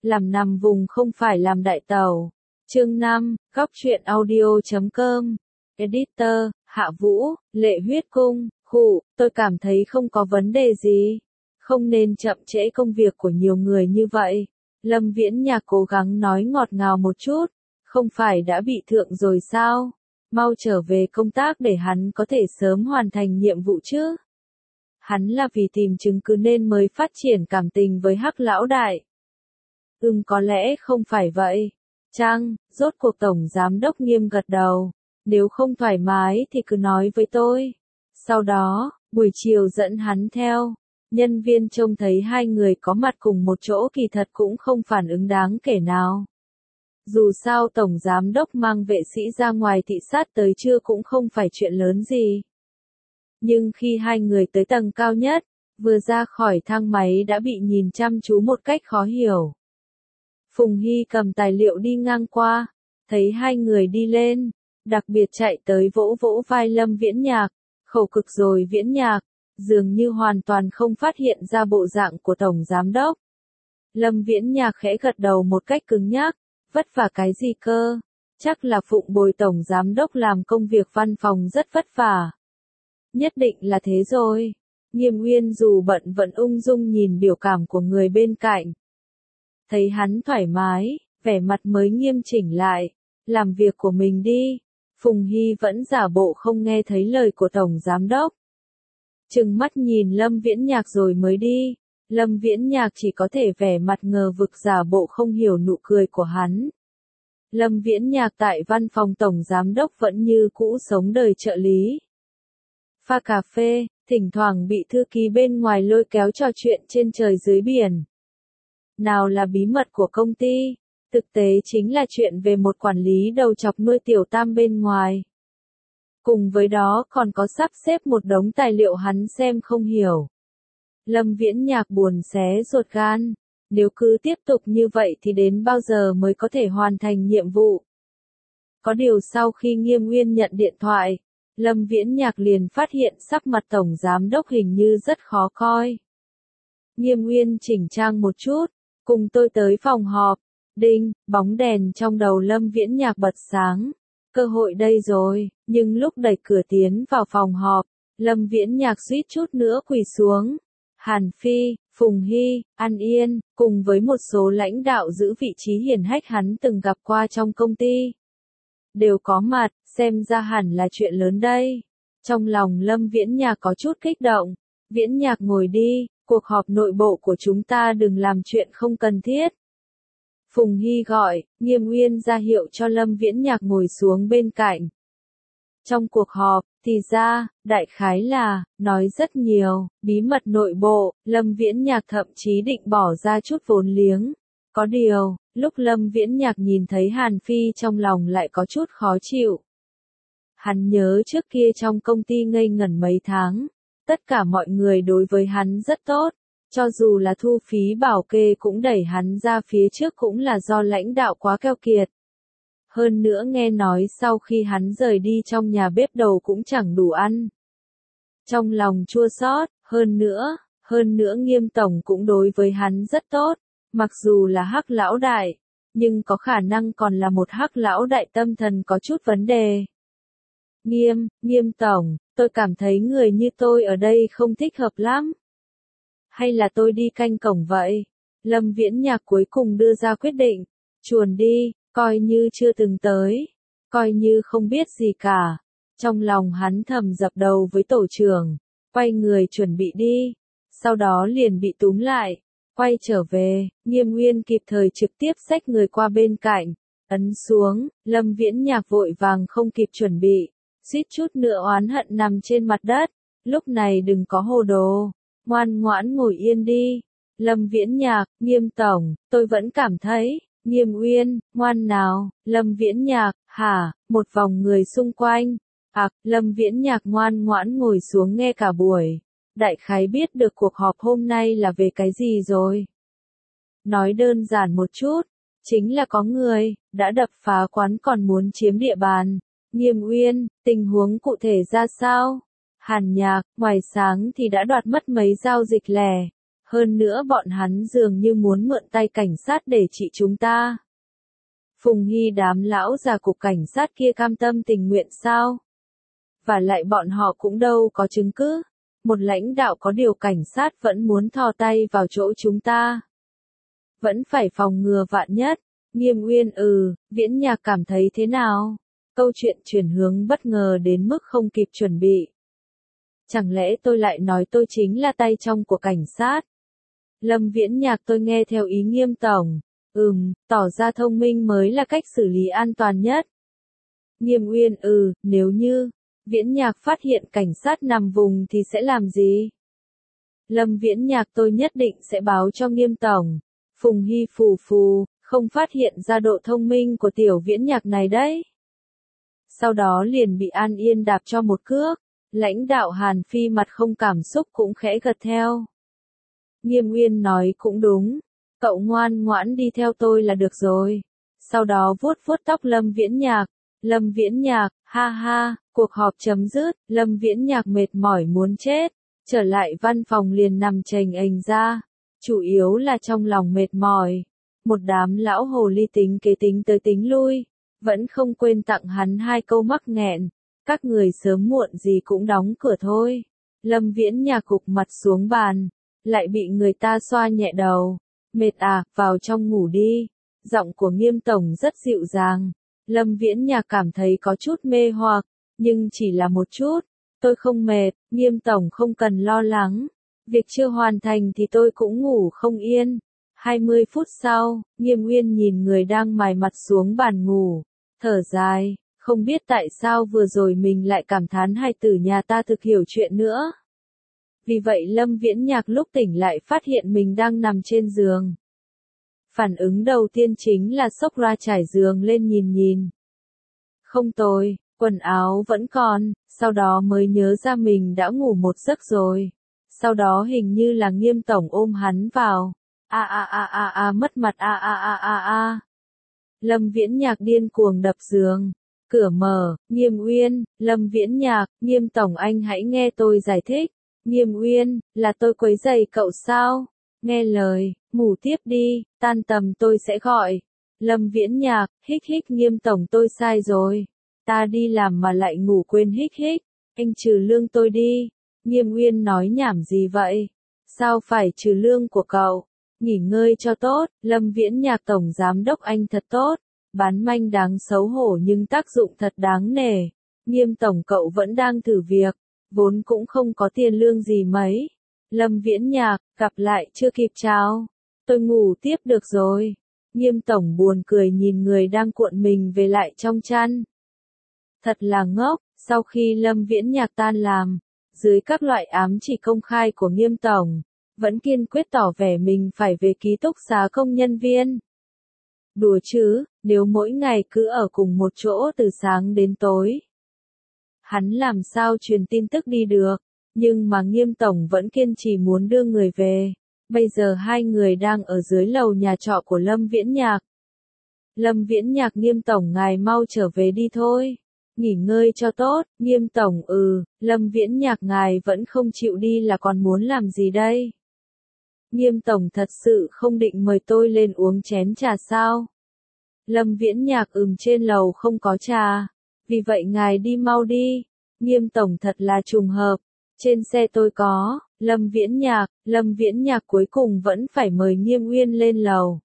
làm nằm vùng không phải làm đại tàu. Chương 5, góc truyện audio.com. Editor, Hạ Vũ, Lệ Huyết Cung, tôi cảm thấy không có vấn đề gì. Không nên chậm trễ công việc của nhiều người như vậy. Lâm Viễn Nhạc cố gắng nói ngọt ngào một chút, không phải đã bị thượng rồi sao? Mau trở về công tác để hắn có thể sớm hoàn thành nhiệm vụ chứ. Hắn là vì tìm chứng cứ nên mới phát triển cảm tình với Hắc lão đại. Có lẽ không phải vậy. Chăng, rốt cuộc Tổng Giám đốc Nghiêm gật đầu. Nếu không thoải mái thì cứ nói với tôi. Sau đó, buổi chiều dẫn hắn theo. Nhân viên trông thấy hai người có mặt cùng một chỗ kỳ thật cũng không phản ứng đáng kể nào. Dù sao Tổng Giám đốc mang vệ sĩ ra ngoài thị sát tới trưa cũng không phải chuyện lớn gì. Nhưng khi hai người tới tầng cao nhất, vừa ra khỏi thang máy đã bị nhìn chăm chú một cách khó hiểu. Phùng Hy cầm tài liệu đi ngang qua, thấy hai người đi lên, đặc biệt chạy tới vỗ vỗ vai Lâm Viễn Nhạc, khẩu cực rồi Viễn Nhạc, dường như hoàn toàn không phát hiện ra bộ dạng của Tổng Giám đốc. Lâm Viễn Nhạc khẽ gật đầu một cách cứng nhắc, vất vả cái gì cơ, chắc là phụng bồi Tổng Giám đốc làm công việc văn phòng rất vất vả. Nhất định là thế rồi. Nghiêm Uyên dù bận vẫn ung dung nhìn biểu cảm của người bên cạnh. Thấy hắn thoải mái, vẻ mặt mới nghiêm chỉnh lại, làm việc của mình đi. Phùng Hy vẫn giả bộ không nghe thấy lời của Tổng Giám đốc. Trừng mắt nhìn Lâm Viễn Nhạc rồi mới đi. Lâm Viễn Nhạc chỉ có thể vẻ mặt ngờ vực giả bộ không hiểu nụ cười của hắn. Lâm Viễn Nhạc tại văn phòng Tổng Giám đốc vẫn như cũ sống đời trợ lý. Pha cà phê, thỉnh thoảng bị thư ký bên ngoài lôi kéo trò chuyện trên trời dưới biển. Nào là bí mật của công ty, thực tế chính là chuyện về một quản lý đầu chọc nuôi tiểu tam bên ngoài. Cùng với đó còn có sắp xếp một đống tài liệu hắn xem không hiểu. Lâm Viễn Nhạc buồn xé ruột gan, nếu cứ tiếp tục như vậy thì đến bao giờ mới có thể hoàn thành nhiệm vụ. Có điều sau khi Nghiêm Uyên nhận điện thoại, Lâm Viễn Nhạc liền phát hiện sắc mặt Tổng Giám đốc hình như rất khó coi. Nghiêm Uyên chỉnh trang một chút, cùng tôi tới phòng họp. Đinh, bóng đèn trong đầu Lâm Viễn Nhạc bật sáng. Cơ hội đây rồi, nhưng lúc đẩy cửa tiến vào phòng họp, Lâm Viễn Nhạc suýt chút nữa quỳ xuống. Hàn Phi, Phùng Hy, An Yên, cùng với một số lãnh đạo giữ vị trí hiển hách hắn từng gặp qua trong công ty. Đều có mặt, xem ra hẳn là chuyện lớn đây. Trong lòng Lâm Viễn Nhạc có chút kích động. Viễn Nhạc ngồi đi, cuộc họp nội bộ của chúng ta đừng làm chuyện không cần thiết. Phùng Hy gọi, Nghiêm Uyên ra hiệu cho Lâm Viễn Nhạc ngồi xuống bên cạnh. Trong cuộc họp, thì ra, đại khái là, nói rất nhiều, bí mật nội bộ, Lâm Viễn Nhạc thậm chí định bỏ ra chút vốn liếng. Có điều, lúc Lâm Viễn Nhạc nhìn thấy Hàn Phi trong lòng lại có chút khó chịu. Hắn nhớ trước kia trong công ty ngây ngẩn mấy tháng, tất cả mọi người đối với hắn rất tốt, cho dù là thu phí bảo kê cũng đẩy hắn ra phía trước cũng là do lãnh đạo quá keo kiệt. Hơn nữa nghe nói sau khi hắn rời đi trong nhà bếp đầu cũng chẳng đủ ăn. Trong lòng chua xót, hơn nữa Nghiêm tổng cũng đối với hắn rất tốt, mặc dù là Hắc lão đại, nhưng có khả năng còn là một Hắc lão đại tâm thần có chút vấn đề. Nghiêm tổng, tôi cảm thấy người như tôi ở đây không thích hợp lắm. Hay là tôi đi canh cổng vậy? Lâm Viễn Nhạc cuối cùng đưa ra quyết định, chuồn đi, coi như chưa từng tới, coi như không biết gì cả. Trong lòng hắn thầm dập đầu với tổ trưởng, quay người chuẩn bị đi, sau đó liền bị túm lại, quay trở về. Nghiêm Uyên kịp thời trực tiếp xách người qua bên cạnh, ấn xuống. Lâm Viễn Nhạc vội vàng không kịp chuẩn bị, suýt chút nữa oán hận nằm trên mặt đất. Lúc này đừng có hồ đồ, ngoan ngoãn ngồi yên đi. Lâm Viễn Nhạc, Nghiêm tổng, tôi vẫn cảm thấy. Nghiêm Uyên, ngoan nào. Lâm Viễn Nhạc, hả? Một vòng người xung quanh. Lâm Viễn Nhạc ngoan ngoãn ngồi xuống nghe cả buổi. Đại khái biết được cuộc họp hôm nay là về cái gì rồi. Nói đơn giản một chút, chính là có người đã đập phá quán còn muốn chiếm địa bàn. Nghiêm Uyên, tình huống cụ thể ra sao? Hàn Nhạc, ngoài sáng thì đã đoạt mất mấy giao dịch lẻ, Hơn nữa bọn hắn dường như muốn mượn tay cảnh sát để trị chúng ta. Phùng Hy đám lão già cục cảnh sát kia cam tâm tình nguyện sao? Và lại bọn họ cũng đâu có chứng cứ. Một lãnh đạo có điều cảnh sát vẫn muốn thò tay vào chỗ chúng ta. Vẫn phải phòng ngừa vạn nhất. Nghiêm Uyên Viễn Nhạc cảm thấy thế nào? Câu chuyện chuyển hướng bất ngờ đến mức không kịp chuẩn bị. Chẳng lẽ tôi lại nói tôi chính là tay trong của cảnh sát? Lâm Viễn Nhạc tôi nghe theo ý Nghiêm tổng. Tỏ ra thông minh mới là cách xử lý an toàn nhất. Nghiêm Uyên nếu như Viễn Nhạc phát hiện cảnh sát nằm vùng thì sẽ làm gì? Lâm Viễn Nhạc tôi nhất định sẽ báo cho Nghiêm tổng. Phùng Hy phù, không phát hiện ra độ thông minh của tiểu Viễn Nhạc này đấy. Sau đó liền bị An Yên đạp cho một cước. Lãnh đạo Hàn Phi mặt không cảm xúc cũng khẽ gật theo. Nghiêm Uyên nói cũng đúng. Cậu ngoan ngoãn đi theo tôi là được rồi. Sau đó vuốt vuốt tóc Lâm Viễn Nhạc. Lâm Viễn Nhạc, ha ha, cuộc họp chấm dứt, Lâm Viễn Nhạc mệt mỏi muốn chết. Trở lại văn phòng liền nằm chềnh ềnh ra. Chủ yếu là trong lòng mệt mỏi. Một đám lão hồ ly tính kế tính tới tính lui. Vẫn không quên tặng hắn 2 câu mắc nghẹn. Các người sớm muộn gì cũng đóng cửa thôi. Lâm Viễn Nhạc gục mặt xuống bàn. Lại bị người ta xoa nhẹ đầu. Mệt à, vào trong ngủ đi. Giọng của Nghiêm tổng rất dịu dàng. Lâm Viễn Nhạc cảm thấy có chút mê hoặc. Nhưng chỉ là một chút. Tôi không mệt, Nghiêm tổng không cần lo lắng. Việc chưa hoàn thành thì tôi cũng ngủ không yên. 20 phút sau, Nghiêm Uyên nhìn người đang mài mặt xuống bàn ngủ. Thở dài, không biết tại sao vừa rồi mình lại cảm thán hai tử nhà ta thực hiểu chuyện nữa. Vì vậy Lâm Viễn Nhạc lúc tỉnh lại phát hiện mình đang nằm trên giường. Phản ứng đầu tiên chính là xốc ra trải giường lên nhìn. Không tồi, quần áo vẫn còn, sau đó mới nhớ ra mình đã ngủ một giấc rồi. Sau đó hình như là Nghiêm tổng ôm hắn vào. Mất mặt Lâm Viễn Nhạc điên cuồng đập giường. Cửa mở, Nghiêm Uyên, Lâm Viễn Nhạc, Nghiêm tổng anh hãy nghe tôi giải thích. Nghiêm Uyên, là tôi quấy rầy cậu sao? Nghe lời, ngủ tiếp đi, tan tầm tôi sẽ gọi. Lâm Viễn Nhạc, hích Nghiêm tổng tôi sai rồi. Ta đi làm mà lại ngủ quên hích. Anh trừ lương tôi đi. Nghiêm Uyên nói nhảm gì vậy? Sao phải trừ lương của cậu? Nghỉ ngơi cho tốt, Lâm Viễn Nhạc tổng giám đốc anh thật tốt. Bán manh đáng xấu hổ nhưng tác dụng thật đáng nể. Nghiêm tổng cậu vẫn đang thử việc. Vốn cũng không có tiền lương gì mấy. Lâm Viễn Nhạc, gặp lại chưa kịp chào. Tôi ngủ tiếp được rồi. Nghiêm tổng buồn cười nhìn người đang cuộn mình về lại trong chăn. Thật là ngốc, sau khi Lâm Viễn Nhạc tan làm, dưới các loại ám chỉ công khai của Nghiêm tổng, vẫn kiên quyết tỏ vẻ mình phải về ký túc xá công nhân viên. Đùa chứ, nếu mỗi ngày cứ ở cùng một chỗ từ sáng đến tối. Hắn làm sao truyền tin tức đi được, nhưng mà Nghiêm tổng vẫn kiên trì muốn đưa người về. Bây giờ hai người đang ở dưới lầu nhà trọ của Lâm Viễn Nhạc. Lâm Viễn Nhạc, Nghiêm tổng ngài mau trở về đi thôi. Nghỉ ngơi cho tốt, Nghiêm tổng Lâm Viễn Nhạc ngài vẫn không chịu đi là còn muốn làm gì đây? Nghiêm tổng thật sự không định mời tôi lên uống chén trà sao? Lâm Viễn Nhạc trên lầu không có trà. Vì vậy ngài đi mau đi. Nghiêm tổng thật là trùng hợp. Trên xe tôi có. Lâm Viễn Nhạc cuối cùng vẫn phải mời Nghiêm Uyên lên lầu.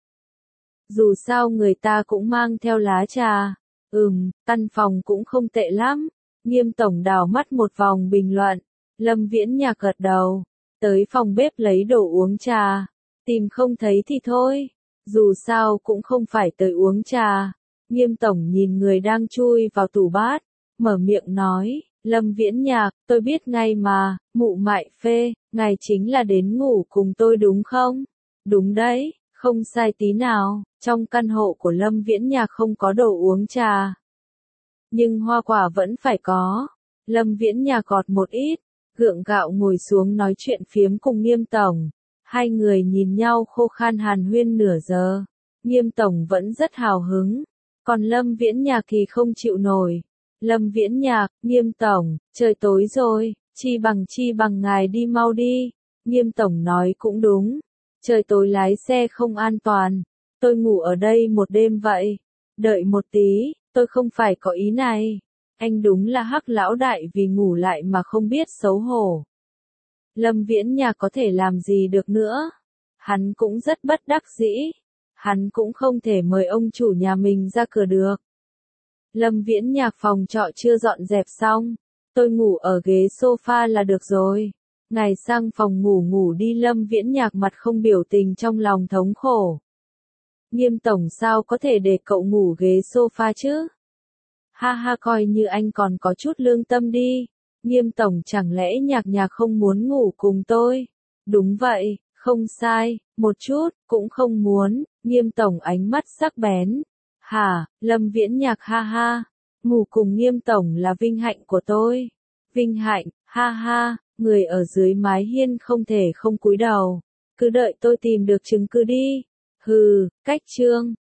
Dù sao người ta cũng mang theo lá trà. Căn phòng cũng không tệ lắm. Nghiêm tổng đảo mắt một vòng bình luận. Lâm Viễn Nhạc gật đầu. Tới phòng bếp lấy đồ uống trà. Tìm không thấy thì thôi. Dù sao cũng không phải tới uống trà. Nghiêm tổng nhìn người đang chui vào tủ bát. Mở miệng nói. Lâm Viễn Nhạc, tôi biết ngay mà. Mụ Mại Phê, ngài chính là đến ngủ cùng tôi đúng không? Đúng đấy, không sai tí nào. Trong căn hộ của Lâm Viễn Nhạc không có đồ uống trà. Nhưng hoa quả vẫn phải có. Lâm Viễn Nhạc gọt một ít. Gượng gạo ngồi xuống nói chuyện phiếm cùng Nghiêm tổng. Hai người nhìn nhau khô khan hàn huyên nửa giờ. Nghiêm tổng vẫn rất hào hứng. Còn Lâm Viễn Nhạc thì không chịu nổi. Lâm Viễn Nhạc, Nghiêm tổng, trời tối rồi, chi bằng ngài đi mau đi. Nghiêm tổng nói cũng đúng. Trời tối lái xe không an toàn. Tôi ngủ ở đây một đêm vậy. Đợi một tí, tôi không phải có ý này. Anh đúng là hắc lão đại vì ngủ lại mà không biết xấu hổ. Lâm Viễn Nhạc có thể làm gì được nữa. Hắn cũng rất bất đắc dĩ. Hắn cũng không thể mời ông chủ nhà mình ra cửa được. Lâm Viễn Nhạc phòng trọ chưa dọn dẹp xong. Tôi ngủ ở ghế sofa là được rồi. Ngài sang phòng ngủ ngủ đi. Lâm Viễn Nhạc mặt không biểu tình trong lòng thống khổ. Nghiêm tổng sao có thể để cậu ngủ ghế sofa chứ? Ha ha, coi như anh còn có chút lương tâm đi. Nghiêm tổng chẳng lẽ Nhạc không muốn ngủ cùng tôi? Đúng vậy, không sai, một chút, cũng không muốn. Nghiêm tổng ánh mắt sắc bén. Hả, Lâm Viễn Nhạc ha ha. Ngủ cùng Nghiêm tổng là vinh hạnh của tôi. Vinh hạnh, ha ha, người ở dưới mái hiên không thể không cúi đầu. Cứ đợi tôi tìm được chứng cứ đi. Hừ, cách trương.